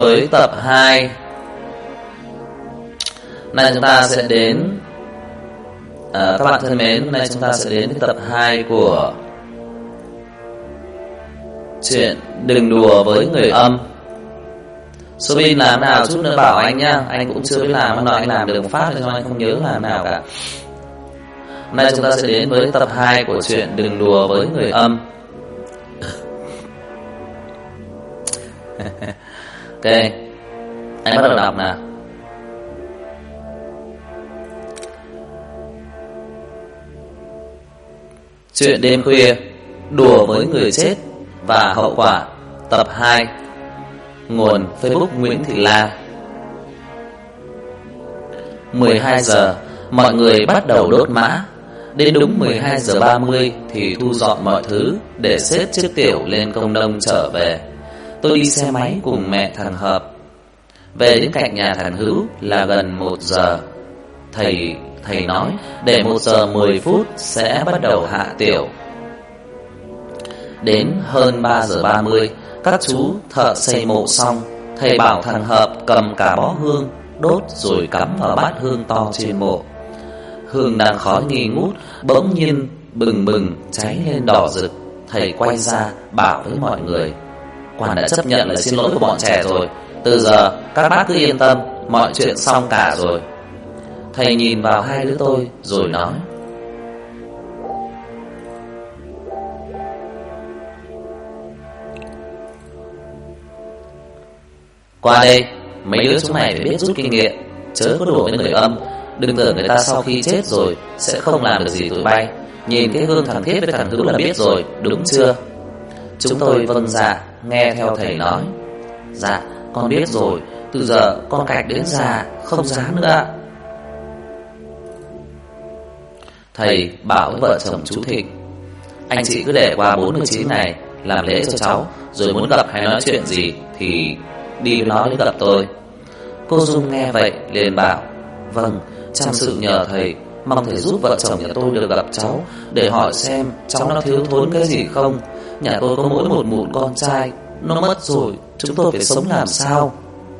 với tập 2. Nay chúng ta sẽ đến các bạn thân mến, hôm nay chúng ta sẽ đến với tập 2 của chuyện Đừng đùa với người âm. Sobin làm nào chút nữa bảo anh nhá, anh cũng chưa biết làm, hôm nào anh làm được phát cho anh không nhớ làm nào cả. Hôm nay chúng ta sẽ đến với tập 2 của chuyện Đừng đùa với người âm. Ok, anh bắt đầu đọc nào. Chuyện đêm khuya, đùa với người chết và hậu quả, tập 2. Nguồn Facebook Nguyễn Thị La. 12 giờ, mọi người bắt đầu đốt mã. Đến đúng 12 giờ 30 thì thu dọn mọi thứ để xếp chiếc tiểu lên công nông trở về. Tôi đi xe máy cùng mẹ thằng Hợp. Về đến cạnh nhà thằng Hữu là gần 1 giờ. Thầy nói để 1 giờ 10 phút sẽ bắt đầu hạ tiểu. Đến hơn 3 giờ 30, các chú thợ xây mộ xong, thầy bảo thằng Hợp cầm cả bó hương đốt rồi cắm vào bát hương to trên mộ. Hương đang khói nghi ngút, bỗng nhiên bừng bừng cháy lên đỏ rực. Thầy quay ra bảo với mọi người: Quan đã chấp nhận lời xin lỗi của bọn trẻ rồi. Từ giờ các bác cứ yên tâm, mọi chuyện xong cả rồi. Thầy nhìn vào hai đứa tôi rồi nói: Qua đây, mấy đứa chúng mày phải biết rút kinh nghiệm, chớ có đùa với người âm. Đừng tưởng người ta sau khi chết rồi sẽ không làm được gì tụi bay. Nhìn cái gương thằng Thiết với thằng Hữu là biết rồi, đúng chưa? Chúng tôi vâng dạ, nghe theo thầy nói. Dạ, con biết rồi, từ giờ con cạch đến già, không dám nữa ạ. Thầy bảo với vợ chồng chú Thịnh: Anh chị cứ để qua 49 này làm lễ cho cháu, rồi muốn gặp hay nói chuyện gì thì đi nói đến gặp tôi. Cô Dung nghe vậy liền bảo: Vâng, trăm sự nhờ thầy, mong thầy giúp vợ chồng nhà tôi được gặp cháu, để hỏi xem cháu nó thiếu thốn cái gì không. Nhà tôi có mỗi một mụn con trai, nó mất rồi, chúng tôi phải sống làm sao?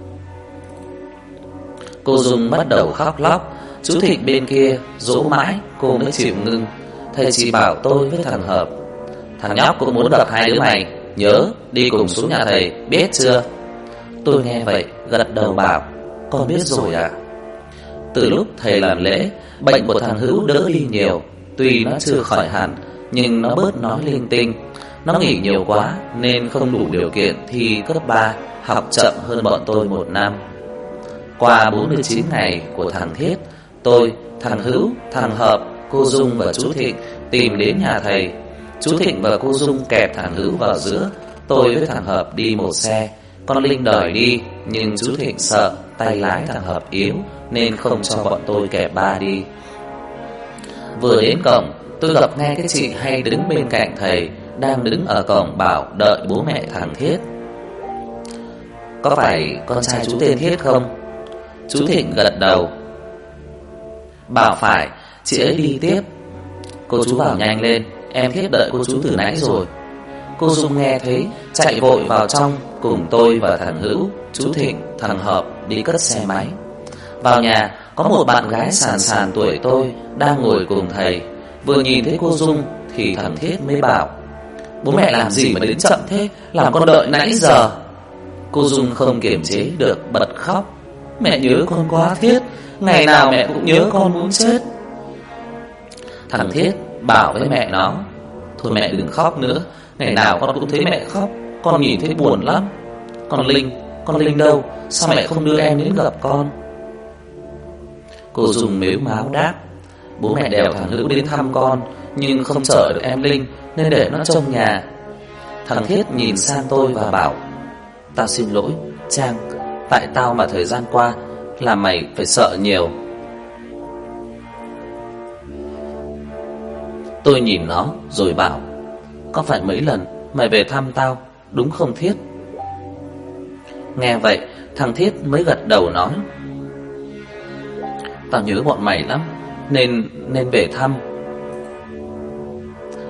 Cô Dung bắt đầu khóc lóc. Chú Thịnh bên kia dỗ mãi cô mới chịu ngưng. Thầy chỉ bảo tôi với thằng Hợp: Thằng nhóc cũng muốn gặp hai đứa mày, nhớ đi cùng xuống nhà thầy, biết chưa? Tôi nghe vậy gật đầu bảo: Con biết rồi ạ. Từ lúc thầy làm lễ, bệnh của thằng Hữu đỡ đi nhiều. Tuy nó chưa khỏi hẳn, nhưng nó bớt nói linh tinh. Nó nghỉ nhiều quá nên không đủ điều kiện thi cấp 3, học chậm hơn bọn tôi 1 năm. Qua 49 ngày của thằng Thiết, tôi, thằng Hữu, thằng Hợp, cô Dung và chú Thịnh tìm đến nhà thầy. Chú Thịnh và cô Dung kẹp thằng Hữu vào giữa. Tôi với thằng Hợp đi một xe. Con Linh đòi đi, nhưng chú Thịnh sợ tay lái thằng Hợp yếu nên không cho bọn tôi kẹp ba đi. Vừa đến cổng, tôi gặp nghe cái chị hay đứng bên cạnh thầy đang đứng ở cổng bảo đợi bố mẹ thằng Thiết. Có phải con trai chú tên Thiết không? Chú Thịnh gật đầu bảo phải, chị ấy đi tiếp. Cô chú bảo nhanh lên, em Thiết đợi cô chú từ nãy rồi. Cô Dung nghe thấy chạy vội vào trong cùng tôi và thằng Hữu, chú Thịnh, thằng Hợp đi cất xe máy. Vào nhà có một bạn gái sàn sàn tuổi tôi đang ngồi cùng thầy. Vừa nhìn thấy cô Dung thì thằng Thiết mới bảo: Bố mẹ làm gì mà đến chậm thế, làm con đợi nãy giờ. Cô Dung không kiềm chế được bật khóc: Mẹ nhớ con quá Thiết, ngày nào mẹ cũng nhớ con muốn chết. Thằng Thiết bảo với mẹ nó: Thôi mẹ đừng khóc nữa, ngày nào con cũng thấy mẹ khóc, con nhìn thấy buồn lắm. Con Linh đâu, sao mẹ không đưa em đến gặp con? Cô Dung mếu máo đáp: Bố mẹ đèo thằng Hữu đến thăm con, nhưng không chở được em Linh nên để nó trông nhà. Thằng Thiết nhìn sang tôi và bảo: Tao xin lỗi Trang, tại tao mà thời gian qua làm mày phải sợ nhiều. Tôi nhìn nó rồi bảo: Có phải mấy lần mày về thăm tao, đúng không Thiết? Nghe vậy thằng Thiết mới gật đầu nói: Tao nhớ bọn mày lắm, nên về thăm.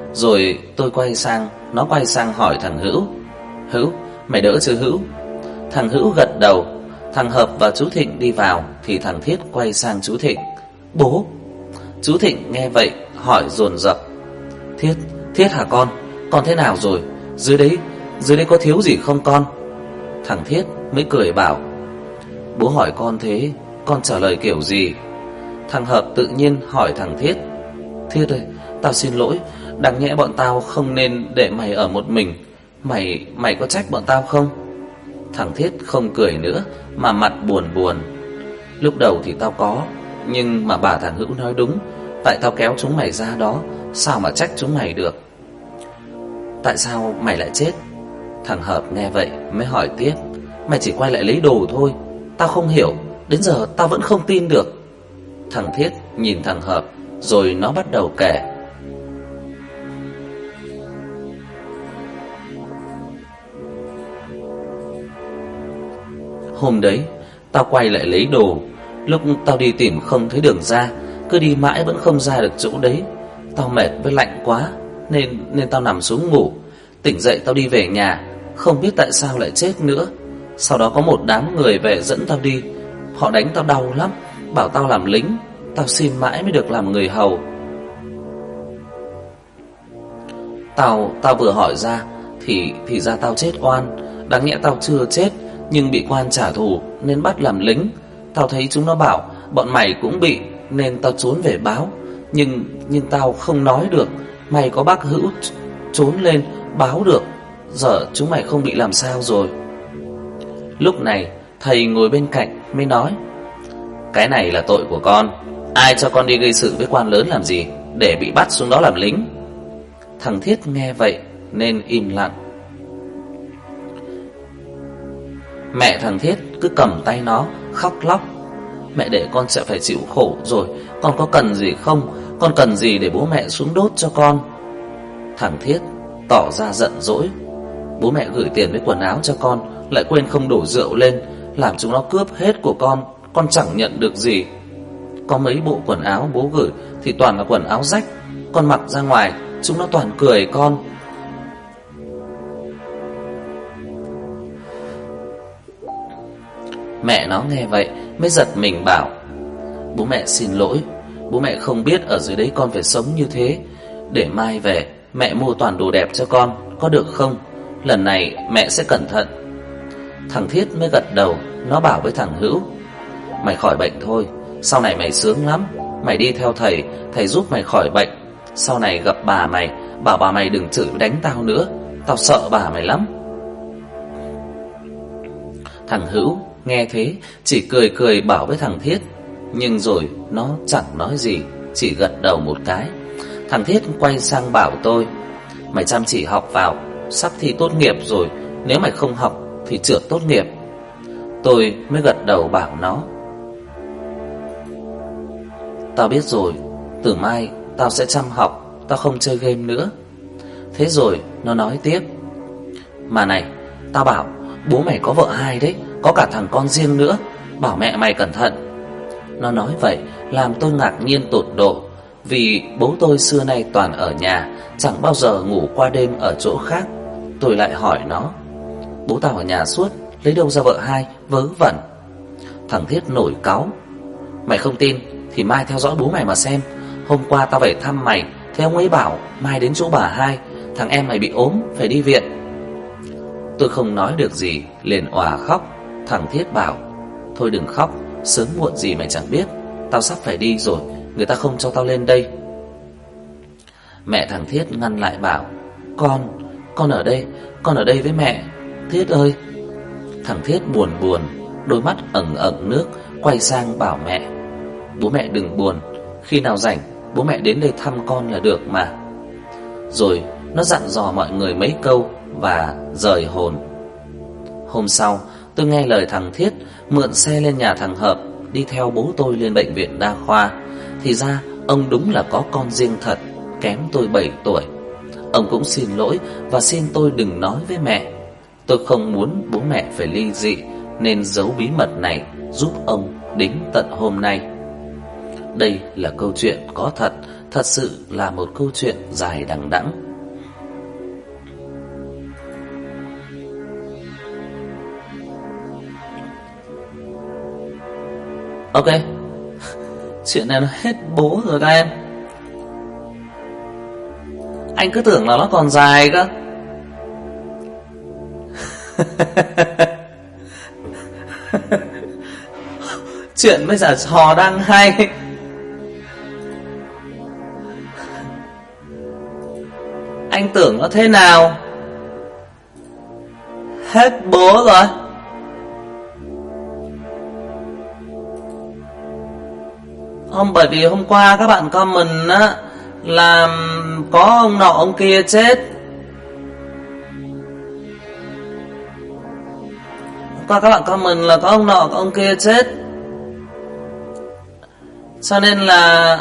Rồi tôi quay sang, nó quay sang hỏi thằng Hữu: Hữu, mày đỡ chưa Hữu? Thằng Hữu gật đầu. Thằng Hợp và chú Thịnh đi vào thì thằng Thiết quay sang chú Thịnh. Bố. Chú Thịnh nghe vậy hỏi dồn dập. Thiết hả con? Con thế nào rồi? Dưới đấy có thiếu gì không con? Thằng Thiết mới cười bảo. Bố hỏi con thế, con trả lời kiểu gì? Thằng Hợp tự nhiên hỏi thằng Thiết. Thiết ơi, tao xin lỗi, đáng nhẽ bọn tao không nên để mày ở một mình. Mày có trách bọn tao không? Thằng Thiết không cười nữa mà mặt buồn buồn. Lúc đầu thì tao có, nhưng mà bà thằng Hữu nói đúng, tại tao kéo chúng mày ra đó, sao mà trách chúng mày được? Tại sao mày lại chết? Thằng Hợp nghe vậy mới hỏi tiếp. Mày chỉ quay lại lấy đồ thôi, tao không hiểu, đến giờ tao vẫn không tin được. Thằng Thiết nhìn thằng Hợp rồi nó bắt đầu kể. Hôm đấy tao quay lại lấy đồ, lúc tao đi tìm không thấy đường ra, cứ đi mãi vẫn không ra được chỗ đấy. Tao mệt với lạnh quá nên tao nằm xuống ngủ. Tỉnh dậy tao đi về nhà, không biết tại sao lại chết nữa. Sau đó có một đám người về dẫn tao đi. Họ đánh tao đau lắm, bảo tao làm lính. Tao xin mãi mới được làm người hầu. Tao vừa hỏi ra thì ra tao chết oan. Đáng nhẽ tao chưa chết, nhưng bị quan trả thù nên bắt làm lính. Tao thấy chúng nó bảo bọn mày cũng bị, nên tao trốn về báo. Nhưng tao không nói được. May có bác Hữu trốn lên báo được. Giờ chúng mày không bị làm sao rồi. Lúc này thầy ngồi bên cạnh mới nói. Cái này là tội của con. Ai cho con đi gây sự với quan lớn làm gì, để bị bắt xuống đó làm lính? Thằng Thiết nghe vậy nên im lặng. Mẹ thằng Thiết cứ cầm tay nó khóc lóc. Mẹ để con sẽ phải chịu khổ rồi, con có cần gì không? Con cần gì để bố mẹ xuống đốt cho con? Thằng Thiết tỏ ra giận dỗi. Bố mẹ gửi tiền với quần áo cho con, lại quên không đổ rượu lên, làm chúng nó cướp hết của con chẳng nhận được gì. Có mấy bộ quần áo bố gửi thì toàn là quần áo rách, con mặc ra ngoài chúng nó toàn cười con. Mẹ nó nghe vậy mới giật mình bảo. Bố mẹ xin lỗi, bố mẹ không biết ở dưới đấy con phải sống như thế. Để mai về mẹ mua toàn đồ đẹp cho con, có được không? Lần này mẹ sẽ cẩn thận. Thằng Thiết mới gật đầu. Nó bảo với thằng Hữu. Mày khỏi bệnh thôi, sau này mày sướng lắm. Mày đi theo thầy, thầy giúp mày khỏi bệnh. Sau này gặp bà mày, bảo bà mày đừng chửi đánh tao nữa, tao sợ bà mày lắm. Thằng Hữu nghe thế chỉ cười bảo với thằng Thiết. Nhưng rồi nó chẳng nói gì, chỉ gật đầu một cái. Thằng Thiết quay sang bảo tôi. Mày chăm chỉ học vào, sắp thi tốt nghiệp rồi. Nếu mày không học thì trượt tốt nghiệp. Tôi mới gật đầu bảo nó. Tao biết rồi, từ mai tao sẽ chăm học, tao không chơi game nữa. Thế rồi nó nói tiếp. Mà này, tao bảo bố mày có vợ hai đấy, có cả thằng con riêng nữa, bảo mẹ mày cẩn thận. Nó nói vậy làm tôi ngạc nhiên tột độ. Vì bố tôi xưa nay toàn ở nhà, chẳng bao giờ ngủ qua đêm ở chỗ khác. Tôi lại hỏi nó. Bố tao ở nhà suốt, lấy đâu ra vợ hai, vớ vẩn. Thằng Thiết nổi cáu. Mày không tin thì mai theo dõi bố mày mà xem. Hôm qua tao về thăm mày, thế ông ấy bảo mai đến chỗ bà hai, thằng em mày bị ốm, phải đi viện. Tôi không nói được gì, liền òa khóc. Thằng Thiết bảo. Thôi đừng khóc, sớm muộn gì mày chẳng biết. Tao sắp phải đi rồi, người ta không cho tao lên đây. Mẹ thằng Thiết ngăn lại bảo. Con ở đây với mẹ, Thiết ơi. Thằng Thiết buồn, đôi mắt ẩn nước, quay sang bảo mẹ. Bố mẹ đừng buồn, khi nào rảnh bố mẹ đến đây thăm con là được mà. Rồi nó dặn dò mọi người mấy câu và rời hồn. Hôm sau tôi nghe lời thằng Thiết, mượn xe lên nhà thằng Hợp, đi theo bố tôi lên bệnh viện đa khoa. Thì ra ông đúng là có con riêng thật, kém tôi 7 tuổi. Ông cũng xin lỗi và xin tôi đừng nói với mẹ. Tôi không muốn bố mẹ phải ly dị, nên giấu bí mật này giúp ông đến tận hôm nay. Đây là câu chuyện có thật, thật sự là một câu chuyện dài đằng đẵng. Ok, chuyện này nó hết bố rồi các em. Anh cứ tưởng là nó còn dài cơ. Chuyện bây giờ trò đang hay. Anh tưởng nó thế nào? Hết bố rồi. Bởi vì hôm qua các bạn comment á là có ông nọ ông kia chết. Hôm qua các bạn comment là có ông nọ ông kia chết, cho nên là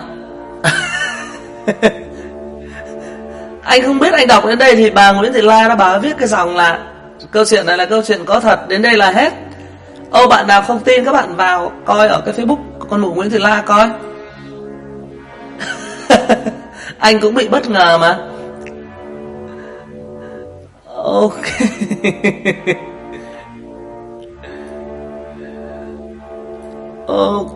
anh không biết. Anh đọc đến đây thì bà Nguyễn Thị La đã bà viết cái dòng là câu chuyện này là câu chuyện có thật, đến đây là hết. Bạn nào không tin các bạn vào coi ở cái Facebook của con mụ Nguyễn Thị La coi. Anh cũng bị bất ngờ mà. Ok. Ok.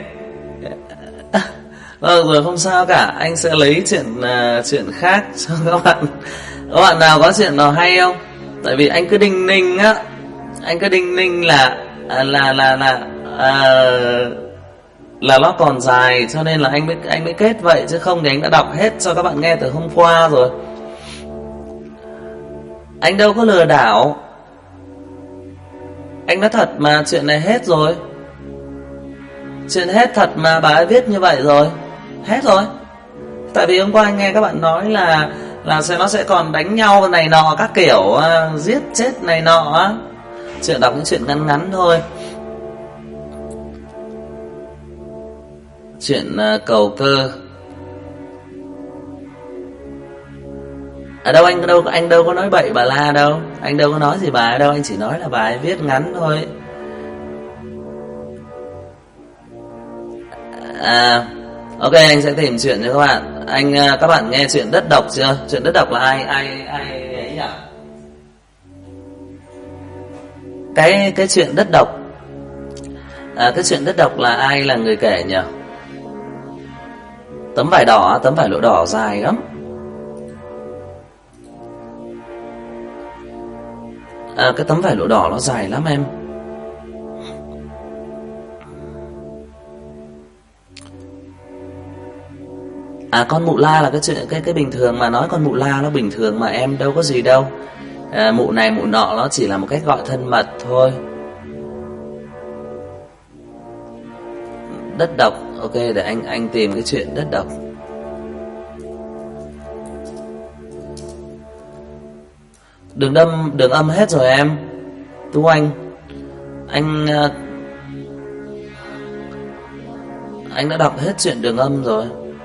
Rồi không sao cả, anh sẽ lấy chuyện khác cho các bạn. Các bạn nào có chuyện nào hay không? Tại vì anh cứ đinh ninh á, anh cứ đinh ninh là nó còn dài, cho nên là anh mới kết vậy, chứ không thì anh đã đọc hết cho các bạn nghe từ hôm qua rồi. Anh đâu có lừa đảo. Anh nói thật mà, chuyện này hết rồi. Chuyện hết thật mà, bà ấy viết như vậy rồi. Hết rồi. Tại vì hôm qua anh nghe các bạn nói là nó sẽ còn đánh nhau này nọ các kiểu, giết chết này nọ á. Chuyện đọc những chuyện ngắn ngắn thôi. Chuyện cầu cơ. Ở đâu anh đâu có nói bậy bà la đâu. Anh đâu có nói gì bà ấy đâu, anh chỉ nói là bà ấy viết ngắn thôi. Ok, anh sẽ tìm chuyện cho các bạn. Các bạn nghe chuyện Đất Độc chưa? Chuyện Đất Độc là ai ấy nhỉ? Cái chuyện Đất Độc. Cái chuyện Đất Độc là ai là người kể nhỉ? Tấm vải đỏ, tấm vải lụa đỏ dài lắm. Cái tấm vải lụa đỏ nó dài lắm em. Con mụ la là cái chuyện cái bình thường mà, nói con mụ la nó bình thường mà em, đâu có gì đâu. Mụ này mụ nọ nó chỉ là một cách gọi thân mật thôi. Đất Độc. Ok, để anh tìm cái chuyện Đất Độc. Đường âm hết rồi em. Tú Anh đã đọc hết chuyện Đường Âm rồi.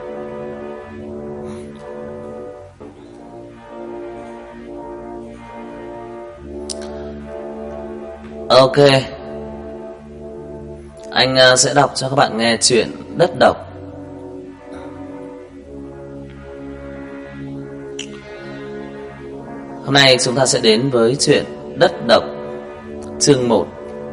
Ok, anh sẽ đọc cho các bạn nghe chuyện Đất Độc. Hôm nay chúng ta sẽ đến với chuyện Đất Độc, chương 1.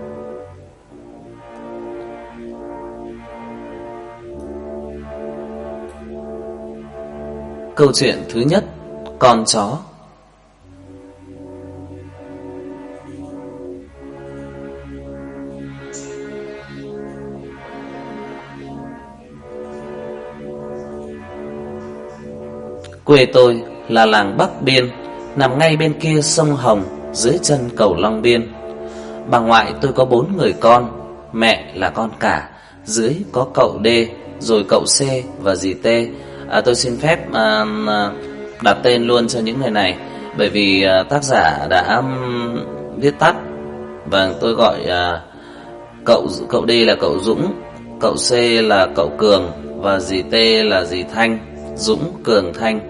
Câu chuyện thứ nhất, con chó. Quê tôi là làng Bắc Biên, nằm ngay bên kia sông Hồng, dưới chân cầu Long Biên. Bà ngoại tôi có 4 người con, mẹ là con cả, dưới có cậu D, rồi cậu C và dì T. Tôi xin phép đặt tên luôn cho những người này, bởi vì tác giả đã viết tắt. Và tôi gọi cậu D là cậu Dũng, cậu C là cậu Cường và dì T là dì Thanh, Dũng Cường Thanh.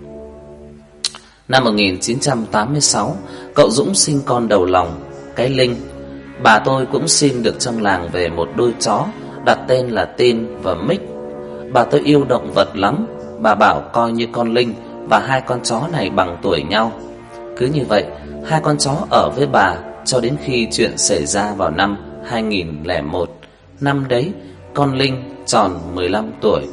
Năm 1986, cậu Dũng sinh con đầu lòng, cái Linh. Bà tôi cũng xin được trong làng về một đôi chó, đặt tên là Tin và Mích. Bà tôi yêu động vật lắm, bà bảo coi như con Linh và 2 con chó này bằng tuổi nhau. Cứ như vậy, 2 con chó ở với bà cho đến khi chuyện xảy ra vào năm 2001. Năm đấy, con Linh tròn 15 tuổi.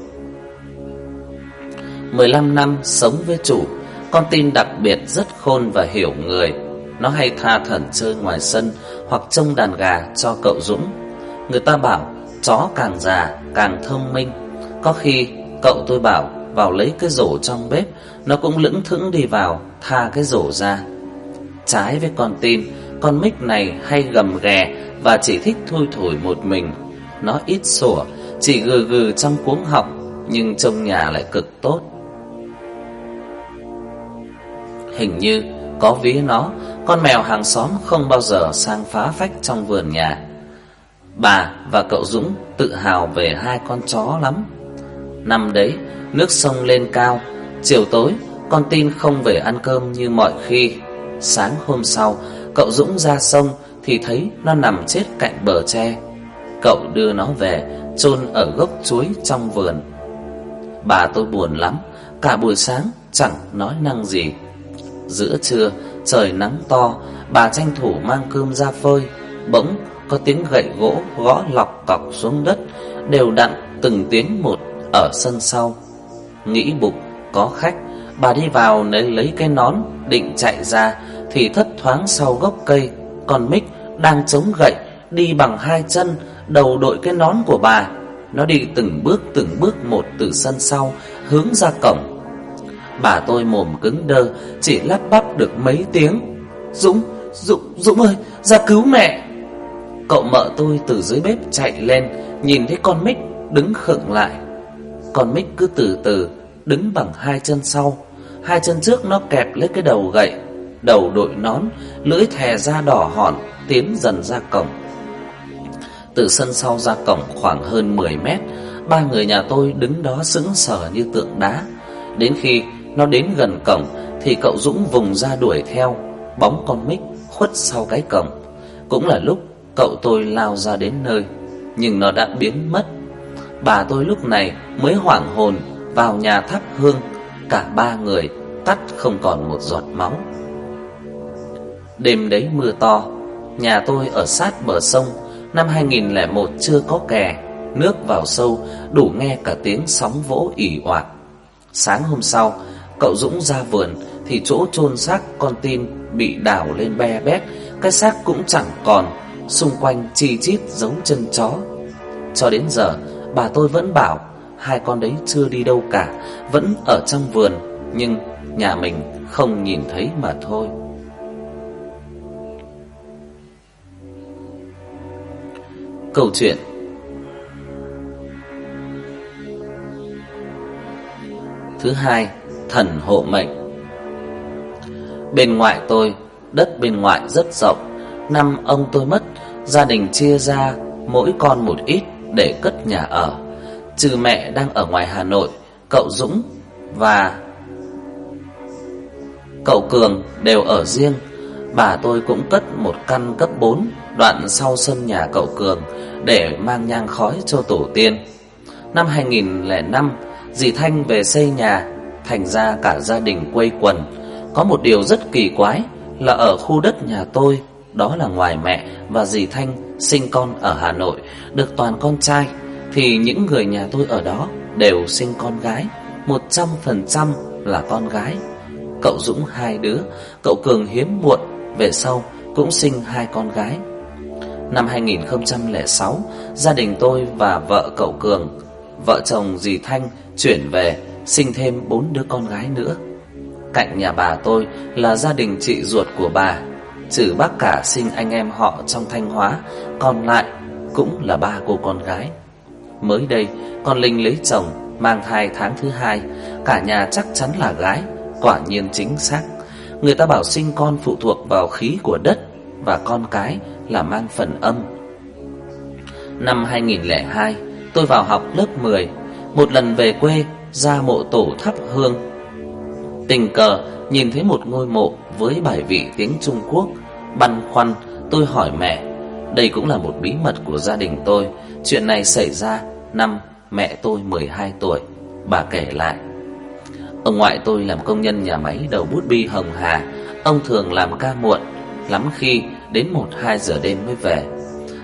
15 năm sống với chủ, con Tin đặc biệt rất khôn và hiểu người. Nó hay tha thẩn chơi ngoài sân hoặc trông đàn gà cho cậu Dũng. Người ta bảo chó càng già càng thông minh. Có khi cậu tôi bảo vào lấy cái rổ trong bếp, nó cũng lững thững đi vào tha cái rổ ra. Trái với con Tin, con Mick này hay gầm ghè và chỉ thích thui thủi một mình. Nó ít sủa, chỉ gừ gừ trong cuống họng, nhưng trông nhà lại cực tốt. Hình như có vía nó, con mèo hàng xóm không bao giờ sang phá phách trong vườn nhà. Bà và cậu Dũng tự hào về hai con chó lắm. Năm đấy, nước sông lên cao, chiều tối con Tin không về ăn cơm như mọi khi. Sáng hôm sau, cậu Dũng ra sông thì thấy nó nằm chết cạnh bờ tre. Cậu đưa nó về chôn ở gốc chuối trong vườn. Bà tôi buồn lắm, cả buổi sáng chẳng nói năng gì. Giữa trưa trời nắng to, bà tranh thủ mang cơm ra phơi. Bỗng có tiếng gậy gỗ gõ lọc cọc xuống đất, đều đặn từng tiếng một ở sân sau. Nghĩ bụng có khách, bà đi vào lấy cái nón định chạy ra thì thất thoáng sau gốc cây, con Mick đang chống gậy đi bằng hai chân, đầu đội cái nón của bà. Nó đi từng bước một từ sân sau hướng ra cổng. Bà tôi mồm cứng đơ, chỉ lắp bắp được mấy tiếng: Dũng ơi, ra cứu mẹ. Cậu mợ tôi từ dưới bếp chạy lên, nhìn thấy con Mick đứng khựng lại. Con Mick cứ từ từ đứng bằng hai chân sau, hai chân trước nó kẹp lấy cái đầu gậy, đầu đội nón, lưỡi thè ra đỏ hòn, tiến dần ra cổng. Từ sân sau ra cổng khoảng hơn 10 mét, ba người nhà tôi đứng đó sững sờ như tượng đá. Đến khi nó đến gần cổng thì cậu Dũng vùng ra đuổi theo, bóng con Mick khuất sau cái cổng. Cũng là lúc cậu tôi lao ra đến nơi, nhưng nó đã biến mất. Bà tôi lúc này mới hoảng hồn vào nhà thắp hương. Cả ba người tắt không còn một giọt máu. Đêm đấy mưa to, nhà tôi ở sát bờ sông. Năm 2001 chưa có kè, nước vào sâu đủ nghe cả tiếng sóng vỗ ỉ oạt. Sáng hôm sau, cậu Dũng ra vườn thì chỗ chôn xác con Tin bị đào lên be bét, cái xác cũng chẳng còn, xung quanh chi chít dấu chân chó. Cho đến giờ, bà tôi vẫn bảo hai con đấy chưa đi đâu cả, vẫn ở trong vườn, nhưng nhà mình không nhìn thấy mà thôi. Câu chuyện thứ hai, thần hộ mệnh. Bên ngoại tôi, đất bên ngoại rất rộng. Năm ông tôi mất, gia đình chia ra mỗi con một ít để cất nhà ở. Trừ mẹ đang ở ngoài Hà Nội, cậu Dũng và cậu Cường đều ở riêng. Bà tôi cũng cất một căn cấp 4 đoạn sau sân nhà cậu Cường để mang nhang khói cho tổ tiên. Năm 2005, dì Thanh về xây nhà, thành ra cả gia đình quây quần. Có một điều rất kỳ quái là ở khu đất nhà tôi, đó là ngoài mẹ và dì Thanh sinh con ở Hà Nội được toàn con trai, thì những người nhà tôi ở đó đều sinh con gái, 100% là con gái. Cậu Dũng 2 đứa, cậu Cường hiếm muộn, về sau cũng sinh 2 con gái. Năm 2006, gia đình tôi và vợ cậu Cường, vợ chồng dì Thanh chuyển về, sinh thêm 4 đứa con gái nữa. Cạnh nhà bà tôi là gia đình chị ruột của bà, trừ bác cả sinh anh em họ trong Thanh Hóa, còn lại cũng là 3 cô con gái. Mới đây, con Linh lấy chồng, mang thai tháng thứ 2, cả nhà chắc chắn là gái, quả nhiên chính xác. Người ta bảo sinh con phụ thuộc vào khí của đất, và con cái là mang phần âm. Năm 2002, tôi vào học lớp 10, một lần về quê ra mộ tổ thắp hương. Tình cờ nhìn thấy một ngôi mộ với bài vị tiếng Trung Quốc. Băn khoăn, tôi hỏi mẹ. Đây cũng là một bí mật của gia đình tôi. Chuyện này xảy ra năm mẹ tôi 12 tuổi. Bà kể lại: ông ngoại tôi làm công nhân nhà máy đầu bút bi Hồng Hà. Ông thường làm ca muộn, lắm khi đến 1-2 giờ đêm mới về.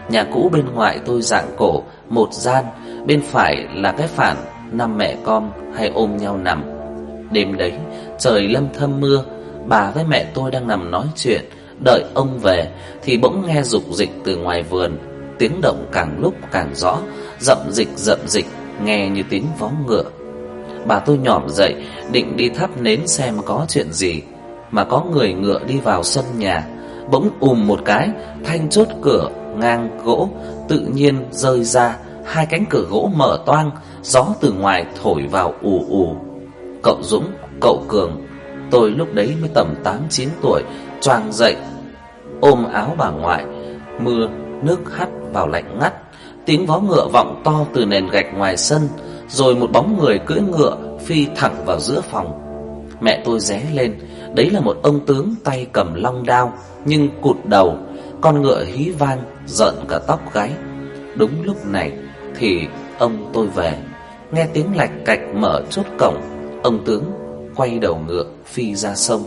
Nhà cũ bên ngoài tôi dạng cổ, một gian, bên phải là cái phản 5 mẹ con hay ôm nhau nằm. Đêm đấy, trời lâm thâm mưa, bà với mẹ tôi đang nằm nói chuyện, đợi ông về thì bỗng nghe rục rịch từ ngoài vườn, tiếng động càng lúc càng rõ, rậm rịch, nghe như tiếng vó ngựa. Bà tôi nhỏm dậy định đi thắp nến xem có chuyện gì, mà có người ngựa đi vào sân nhà. Bỗng một cái, thanh chốt cửa ngang gỗ tự nhiên rơi ra, hai cánh cửa gỗ mở toang, gió từ ngoài thổi vào ù ù. Cậu Dũng, cậu Cường, tôi lúc đấy mới tầm 8-9 tuổi, choàng dậy ôm áo bà ngoại. Mưa nước hắt vào lạnh ngắt, tiếng vó ngựa vọng to từ nền gạch ngoài sân, rồi một bóng người cưỡi ngựa phi thẳng vào giữa phòng. Mẹ tôi ré lên, đấy là một ông tướng tay cầm long đao nhưng cụt đầu, con ngựa hí vang rợn cả tóc gáy. Đúng lúc này thì ông tôi về, nghe tiếng lạch cạch mở chốt cổng, ông tướng quay đầu ngựa phi ra sông.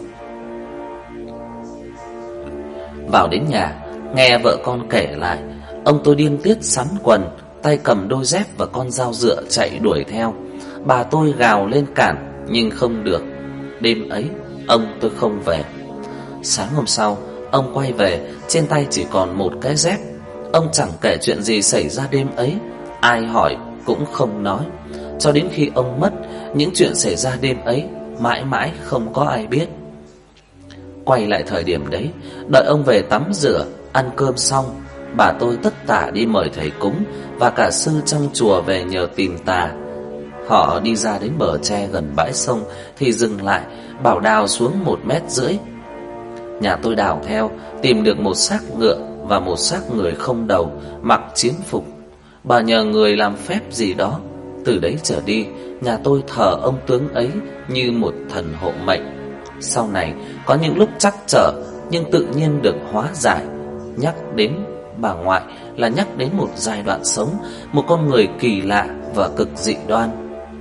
Vào đến nhà, nghe vợ con kể lại, ông tôi điên tiết sắn quần, tay cầm đôi dép và con dao dựa chạy đuổi theo. Bà tôi gào lên cản nhưng không được. Đêm ấy ông tôi không về. Sáng hôm sau ông quay về, trên tay chỉ còn một cái dép. Ông chẳng kể chuyện gì xảy ra đêm ấy, ai hỏi cũng không nói. Cho đến khi ông mất, những chuyện xảy ra đêm ấy mãi mãi không có ai biết. Quay lại thời điểm đấy, đợi ông về tắm rửa, ăn cơm xong, bà tôi tất tả đi mời thầy cúng và cả sư trong chùa về nhờ tìm tà. Họ đi ra đến bờ tre gần bãi sông thì dừng lại, bảo đào xuống 1,5 mét. Nhà tôi đào theo, tìm được một xác ngựa và một xác người không đầu, mặc chiến phục. Bà nhờ người làm phép gì đó. Từ đấy trở đi, nhà tôi thờ ông tướng ấy như một thần hộ mệnh. Sau này có những lúc trắc trở nhưng tự nhiên được hóa giải. Nhắc đến bà ngoại là nhắc đến một giai đoạn sống, một con người kỳ lạ và cực dị đoan.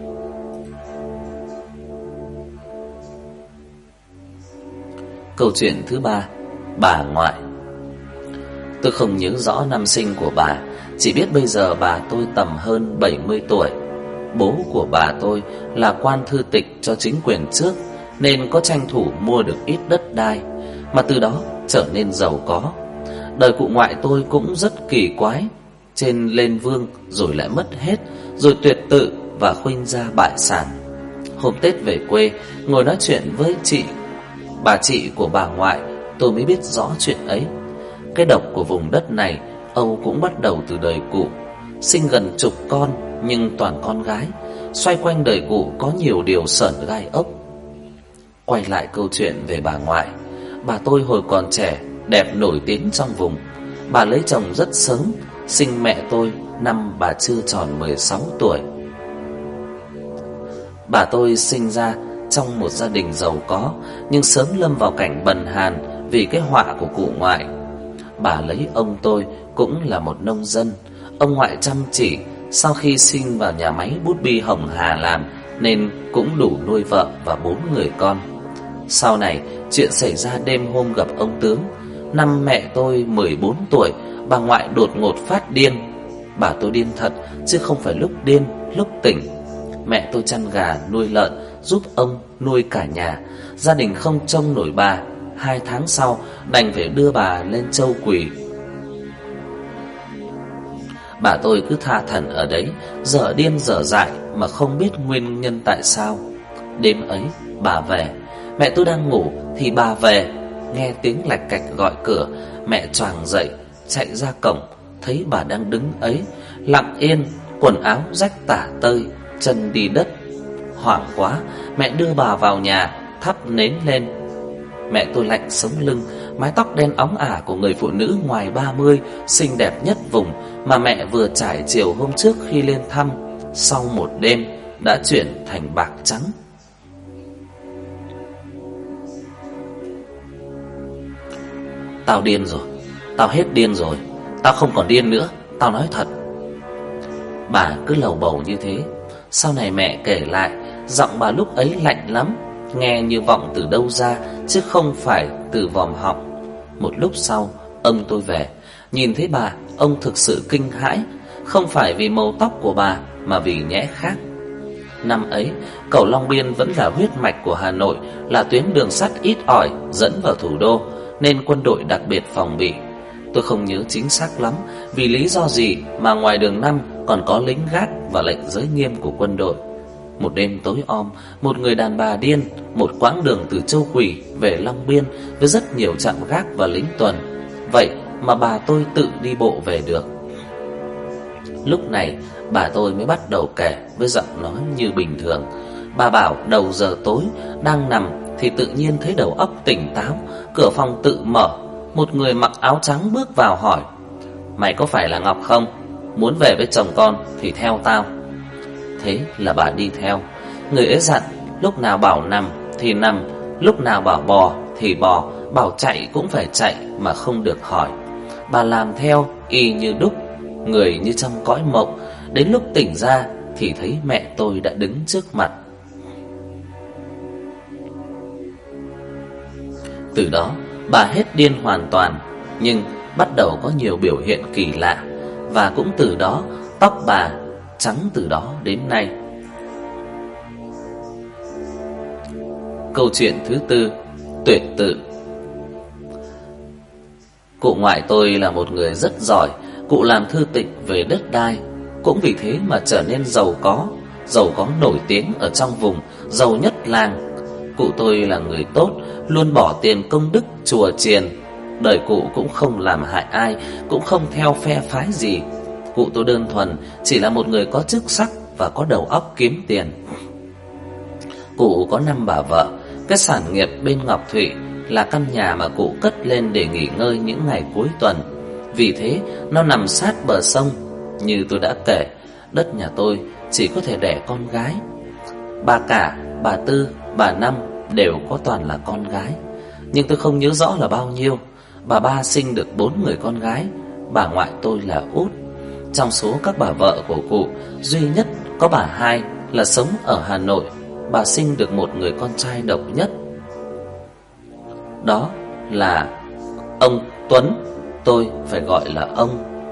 Câu chuyện thứ 3, bà ngoại. Tôi không nhớ rõ năm sinh của bà, chỉ biết bây giờ bà tôi tầm hơn 70 tuổi. Bố của bà tôi là quan thư tịch cho chính quyền trước, nên có tranh thủ mua được ít đất đai, mà từ đó trở nên giàu có. Đời cụ ngoại tôi cũng rất kỳ quái, trên lên vương rồi lại mất hết, rồi tuyệt tự và khuynh ra bại sản. Hôm Tết về quê, ngồi nói chuyện với bà chị của bà ngoại, tôi mới biết rõ chuyện ấy. Cái độc của vùng đất này Âu cũng bắt đầu từ đời cụ. Sinh gần chục con nhưng toàn con gái. Xoay quanh đời cụ có nhiều điều sởn gai ốc. Quay lại câu chuyện về bà ngoại. Bà tôi hồi còn trẻ, đẹp nổi tiếng trong vùng. Bà lấy chồng rất sớm, sinh mẹ tôi năm bà chưa tròn 16 tuổi. Bà tôi sinh ra trong một gia đình giàu có, nhưng sớm lâm vào cảnh bần hàn vì cái họa của cụ ngoại. Bà lấy ông tôi cũng là một nông dân. Ông ngoại chăm chỉ, sau khi sinh vào nhà máy bút bi Hồng Hà làm nên cũng đủ nuôi vợ và 4 người con. Sau này, chuyện xảy ra đêm hôm gặp ông tướng. Năm mẹ tôi 14 tuổi, bà ngoại đột ngột phát điên. Bà tôi điên thật, chứ không phải lúc điên, lúc tỉnh. Mẹ tôi chăn gà, nuôi lợn, giúp ông nuôi cả nhà. Gia đình không trông nổi bà. 2 tháng sau, đành phải đưa bà lên Châu Quỳ. Bà tôi cứ tha thẩn ở đấy, dở điên dở dại mà không biết nguyên nhân tại sao. Đêm ấy, bà về. Mẹ tôi đang ngủ thì bà về. Nghe tiếng lạch cạch gọi cửa, mẹ choàng dậy, chạy ra cổng, thấy bà đang đứng ấy, lặng yên, quần áo rách tả tơi, chân đi đất. Hoảng quá, mẹ đưa bà vào nhà, thắp nến lên. Mẹ tôi lạnh sống lưng, mái tóc đen óng ả của người phụ nữ ngoài 30, xinh đẹp nhất vùng mà mẹ vừa trải chiều hôm trước khi lên thăm, sau một đêm đã chuyển thành bạc trắng. Tao điên rồi, tao hết điên rồi, tao không còn điên nữa, tao nói thật. Bà cứ lầu bầu như thế. Sau này mẹ kể lại, giọng bà lúc ấy lạnh lắm, nghe như vọng từ đâu ra chứ không phải từ vòm họng. Một lúc sau, ông tôi về, nhìn thấy bà ông thực sự kinh hãi, không phải vì màu tóc của bà mà vì nhẽ khác. Năm ấy, cầu Long Biên vẫn là huyết mạch của Hà Nội, là tuyến đường sắt ít ỏi dẫn vào thủ đô, nên quân đội đặc biệt phòng bị. Tôi không nhớ chính xác lắm vì lý do gì mà ngoài đường 5 còn có lính gác và lệnh giới nghiêm của quân đội. Một đêm tối om, một người đàn bà điên, một quãng đường từ Châu Quỳ về Long Biên với rất nhiều trạm gác và lính tuần. Vậy mà bà tôi tự đi bộ về được. Lúc này bà tôi mới bắt đầu kể với giọng nói như bình thường. Bà bảo đầu giờ tối đang nằm thì tự nhiên thấy đầu óc tỉnh táo, cửa phòng tự mở, một người mặc áo trắng bước vào hỏi: "Mày có phải là Ngọc không? Muốn về với chồng con thì theo tao." Thế là bà đi theo. Người ấy dặn lúc nào bảo nằm thì nằm, lúc nào bảo bò thì bò, bảo chạy cũng phải chạy mà không được hỏi. Bà làm theo y như đúc, người như trong cõi mộng. Đến lúc tỉnh ra thì thấy mẹ tôi đã đứng trước mặt. Từ đó bà hết điên hoàn toàn, nhưng bắt đầu có nhiều biểu hiện kỳ lạ. Và cũng từ đó tóc bà trắng từ đó đến nay. Câu chuyện thứ tư, tuyệt tự. Cụ ngoại tôi là một người rất giỏi. Cụ làm thư tịch về đất đai, cũng vì thế mà trở nên giàu có nổi tiếng ở trong vùng, giàu nhất làng. Cụ tôi là người tốt, luôn bỏ tiền công đức chùa chiền. Đời cụ cũng không làm hại ai, cũng không theo phe phái gì. Cụ tôi đơn thuần chỉ là một người có chức sắc và có đầu óc kiếm tiền. Cụ có 5 bà vợ. Cái sản nghiệp bên Ngọc Thụy là căn nhà mà cụ cất lên để nghỉ ngơi những ngày cuối tuần. Vì thế nó nằm sát bờ sông. Như tôi đã kể, đất nhà tôi chỉ có thể đẻ con gái. Bà Cả, bà Tư, bà Năm đều có toàn là con gái, nhưng tôi không nhớ rõ là bao nhiêu. Bà Ba sinh được 4 người con gái, bà ngoại tôi là út. Trong số các bà vợ của cụ, duy nhất có bà Hai là sống ở Hà Nội. Bà sinh được một người con trai độc nhất, đó là ông Tuấn. Tôi phải gọi là ông.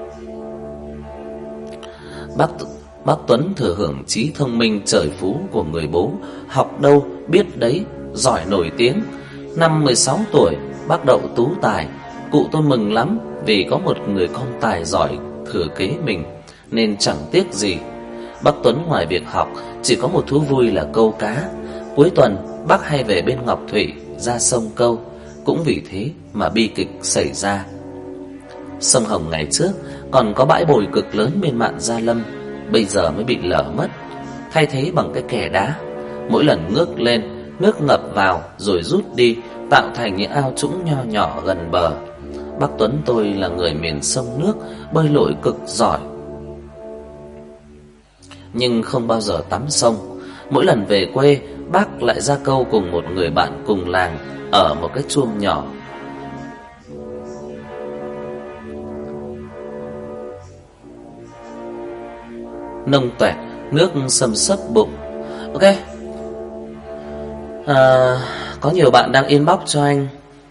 Bác Tuấn thừa hưởng trí thông minh trời phú của người bố, học đâu biết đấy, giỏi nổi tiếng. Năm 16 tuổi, bác đậu tú tài. Cụ tôi mừng lắm vì có một người con tài giỏi thừa kế mình, nên chẳng tiếc gì. Bác Tuấn ngoài việc học, chỉ có một thú vui là câu cá. Cuối tuần, bác hay về bên Ngọc Thụy ra sông câu. Cũng vì thế mà bi kịch xảy ra. Sông Hồng ngày trước còn có bãi bồi cực lớn bên mạn Gia Lâm, bây giờ mới bị lở mất, thay thế bằng cái kè đá. Mỗi lần ngước lên, nước ngập vào rồi rút đi, tạo thành những ao trũng nho nhỏ gần bờ. Bác Tuấn tôi là người miền sông nước, bơi lội cực giỏi, nhưng không bao giờ tắm sông. Mỗi lần về quê, bác lại ra câu cùng một người bạn cùng làng ở một cái chuông nhỏ. Nông toẹt, nước xâm xấp bụng. Ok. Có nhiều bạn đang inbox cho anh.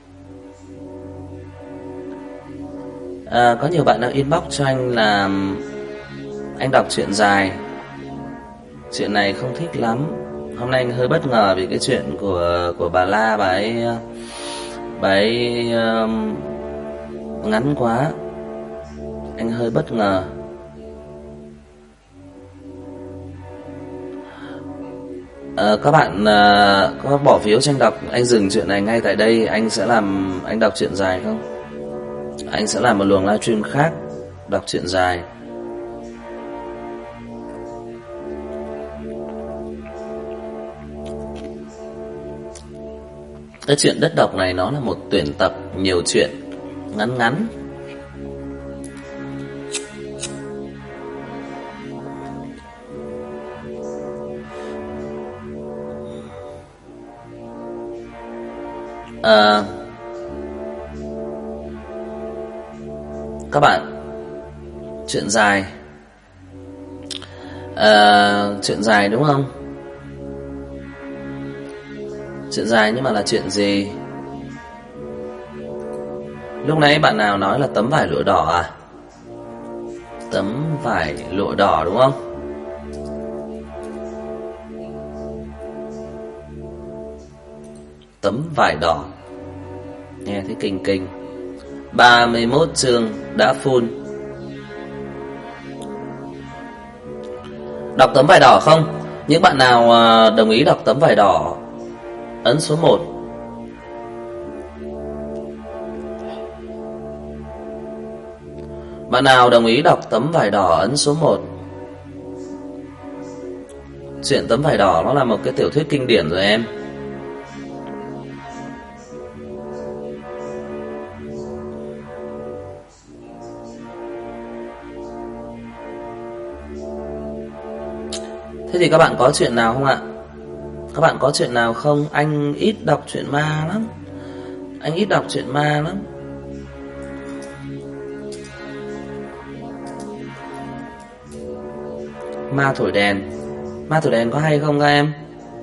Có nhiều bạn đang inbox cho anh là anh đọc truyện dài. Chuyện này không thích lắm. Hôm nay anh hơi bất ngờ vì cái chuyện của bà La, bà ấy ngắn quá. Anh hơi bất ngờ. Các bạn có bỏ phiếu cho anh đọc, anh dừng chuyện này ngay tại đây. Anh sẽ làm, anh đọc truyện dài không? Anh sẽ làm một luồng livestream khác đọc truyện dài. Cái chuyện đất độc này nó là một tuyển tập nhiều chuyện ngắn ngắn. Các bạn, chuyện dài, chuyện dài đúng không? Chuyện dài nhưng mà là chuyện gì? Lúc nãy bạn nào nói là tấm vải lụa đỏ à? Tấm vải lụa đỏ đúng không? Tấm vải đỏ. Nghe thấy kinh kinh. 31 chương đã full. Đọc tấm vải đỏ không? Những bạn nào đồng ý đọc tấm vải đỏ ấn số 1. Bạn nào đồng ý đọc tấm vải đỏ ấn số 1. Chuyện tấm vải đỏ nó là một cái tiểu thuyết kinh điển rồi em. Thế thì các bạn có chuyện nào không ạ? Các bạn có chuyện nào không? Anh ít đọc truyện ma lắm. Anh ít đọc truyện ma lắm. Ma thổi đèn. Ma thổi đèn có hay không các em?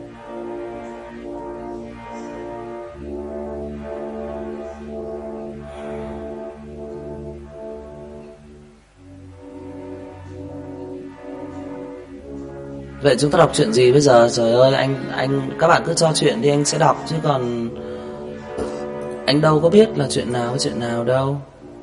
Vậy chúng ta đọc chuyện gì bây giờ? Trời ơi, anh các bạn cứ cho chuyện đi, anh sẽ đọc chứ còn anh đâu có biết là chuyện nào với chuyện nào đâu.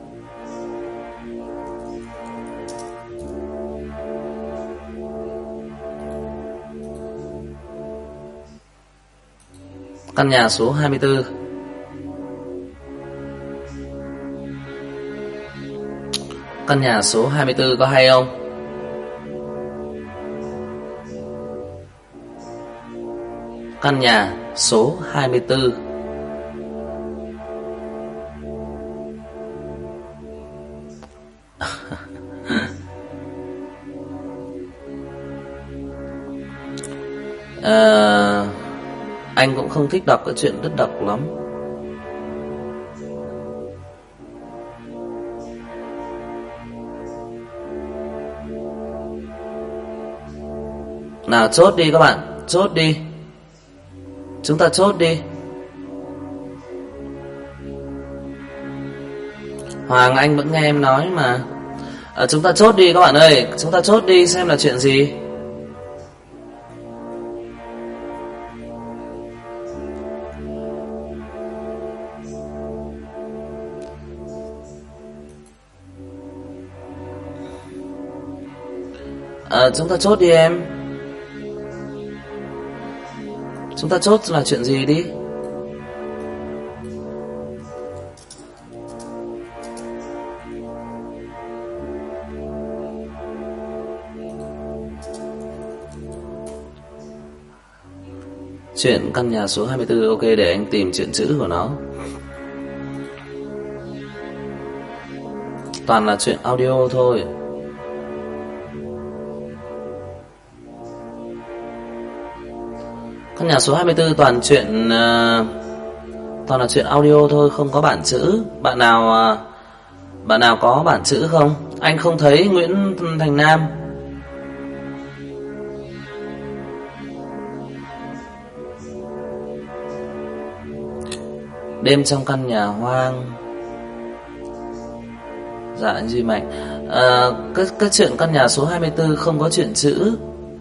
Căn nhà số 24. Căn nhà số 24 có hay không? Căn nhà số 24. Anh cũng không thích đọc cái chuyện đất độc lắm. Nào chốt đi các bạn, chốt đi. Chúng ta chốt đi. Hoàng anh vẫn nghe em nói mà. Chúng ta chốt đi các bạn ơi. Chúng ta chốt đi xem là chuyện gì. Chúng ta chốt đi em. Chúng ta chốt là chuyện gì đi. Chuyện căn nhà số 24. Ok, để anh tìm chuyện chữ của nó. Toàn là chuyện audio thôi. Căn nhà số 24 toàn là chuyện audio thôi, không có bản chữ. Bạn nào có bản chữ không? Anh không thấy Nguyễn Thành Nam. Đêm trong căn nhà hoang. Dạ anh Duy Mạnh. Cái chuyện căn nhà số 24 không có chuyện chữ.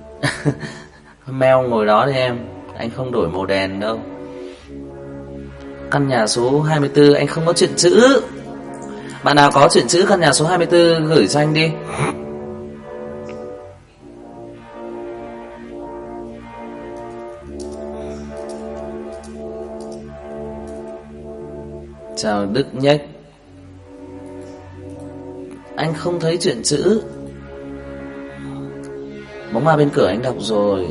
Mèo ngồi đó đi em. Anh không đổi màu đèn đâu. Căn nhà số 24 anh không có chuyện chữ. Bạn nào có chuyện chữ căn nhà số 24 gửi cho anh đi. Chào Đức Nhách. Anh không thấy chuyện chữ. Bóng ma bên cửa anh đọc rồi.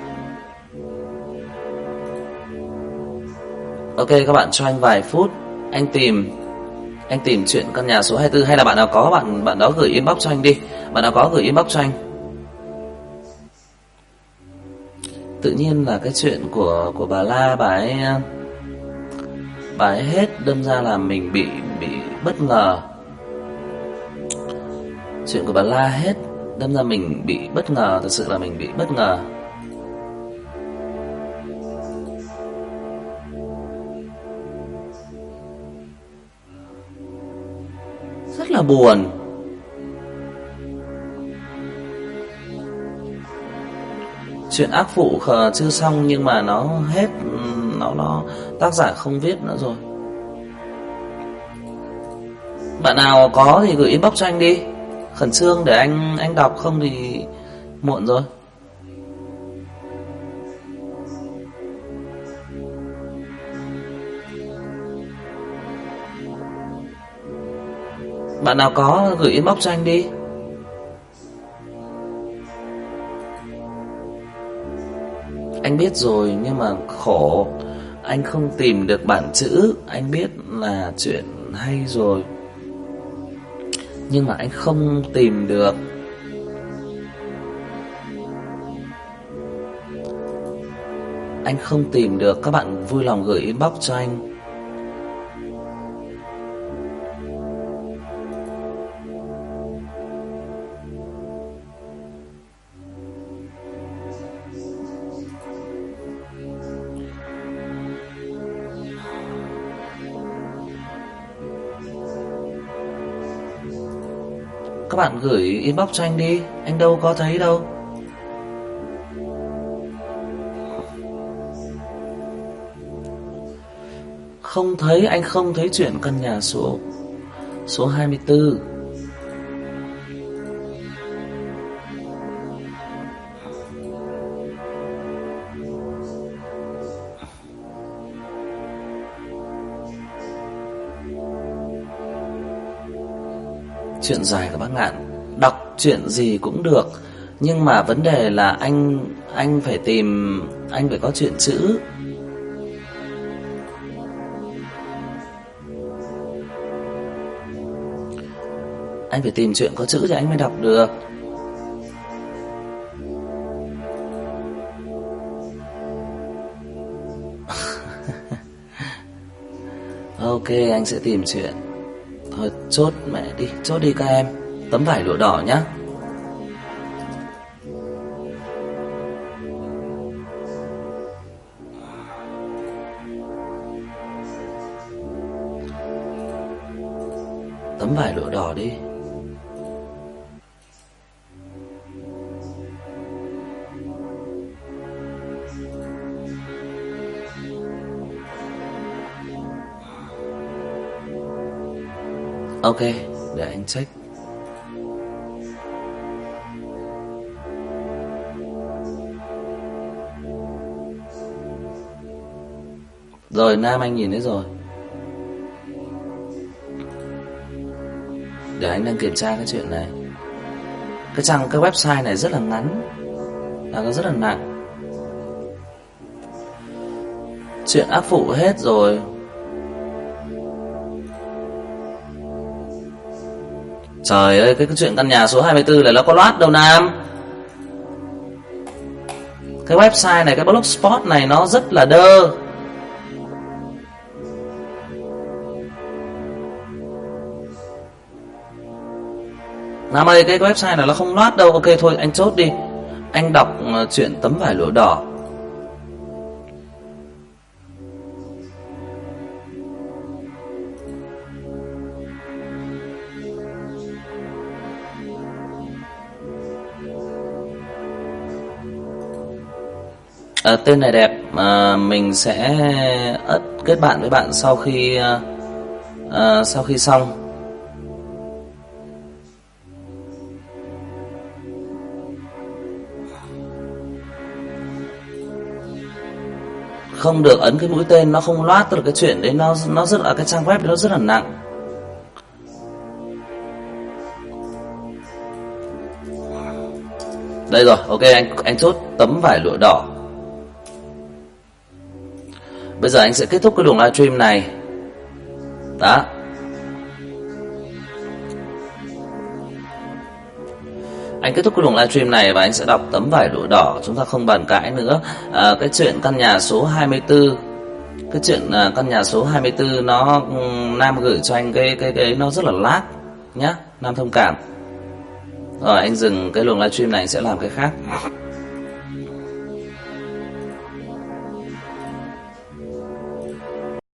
Ok các bạn cho anh vài phút. Anh tìm chuyện căn nhà số 24. Hay là bạn nào có bạn đó gửi inbox cho anh đi. Bạn nào có gửi inbox cho anh. Tự nhiên là cái chuyện của bà La, bà ấy hết, đâm ra là mình bị bất ngờ. Chuyện của bà La hết, đâm ra mình bị bất ngờ. Thật sự là mình bị bất ngờ. Rất là buồn. Chuyện ác phụ chưa xong nhưng mà nó hết, nó tác giả không viết nữa rồi. Bạn nào có thì gửi inbox cho anh đi, khẩn trương để anh đọc, không thì muộn rồi. Bạn nào có gửi inbox cho anh đi. Anh biết rồi nhưng mà khổ, anh không tìm được bản chữ. Anh biết là chuyện hay rồi nhưng mà anh không tìm được. Anh không tìm được, các bạn vui lòng gửi inbox cho anh. Các bạn gửi inbox cho anh đi, anh đâu có thấy đâu. Không thấy, anh không thấy chuyện căn nhà số 24. Chuyện dài các bác Ngạn, đọc chuyện gì cũng được, nhưng mà vấn đề là anh phải tìm, anh phải có chuyện chữ. Anh phải tìm chuyện có chữ thì anh mới đọc được. Ok, anh sẽ tìm chuyện. Thôi chốt mẹ đi, chốt đi các em. Tấm vải lụa đỏ nhá. Tấm vải lụa đỏ đi. Ok, để anh check. Rồi, Nam anh nhìn thấy rồi. Để anh đang kiểm tra cái chuyện này. Cái website này rất là ngắn, là nó rất là nặng. Chuyện ác phụ hết rồi. Trời ơi, cái chuyện căn nhà số 24 này nó có loát đâu Nam. Cái website này, cái blogspot này nó rất là đơ. Nam ơi, cái website này nó không loát đâu. Ok thôi, anh chốt đi. Anh đọc chuyện tấm vải lụa đỏ. Tên này đẹp. Mình sẽ kết bạn với bạn sau khi xong. Không được ấn cái mũi tên, nó không loát. Tức là cái chuyện đấy nó rất là, cái trang web nó rất là nặng. Đây rồi, ok, anh chốt tấm vải lụa đỏ. Bây giờ anh sẽ kết thúc cái luồng livestream này. Đó. Anh kết thúc cái luồng livestream này và anh sẽ đọc tấm vải lụa đỏ. Chúng ta không bàn cãi nữa. Cái chuyện căn nhà số 24. Cái chuyện căn nhà số 24 nó Nam gửi cho anh cái nó rất là lag nhá. Nam thông cảm. Rồi anh dừng cái luồng livestream này, anh sẽ làm cái khác.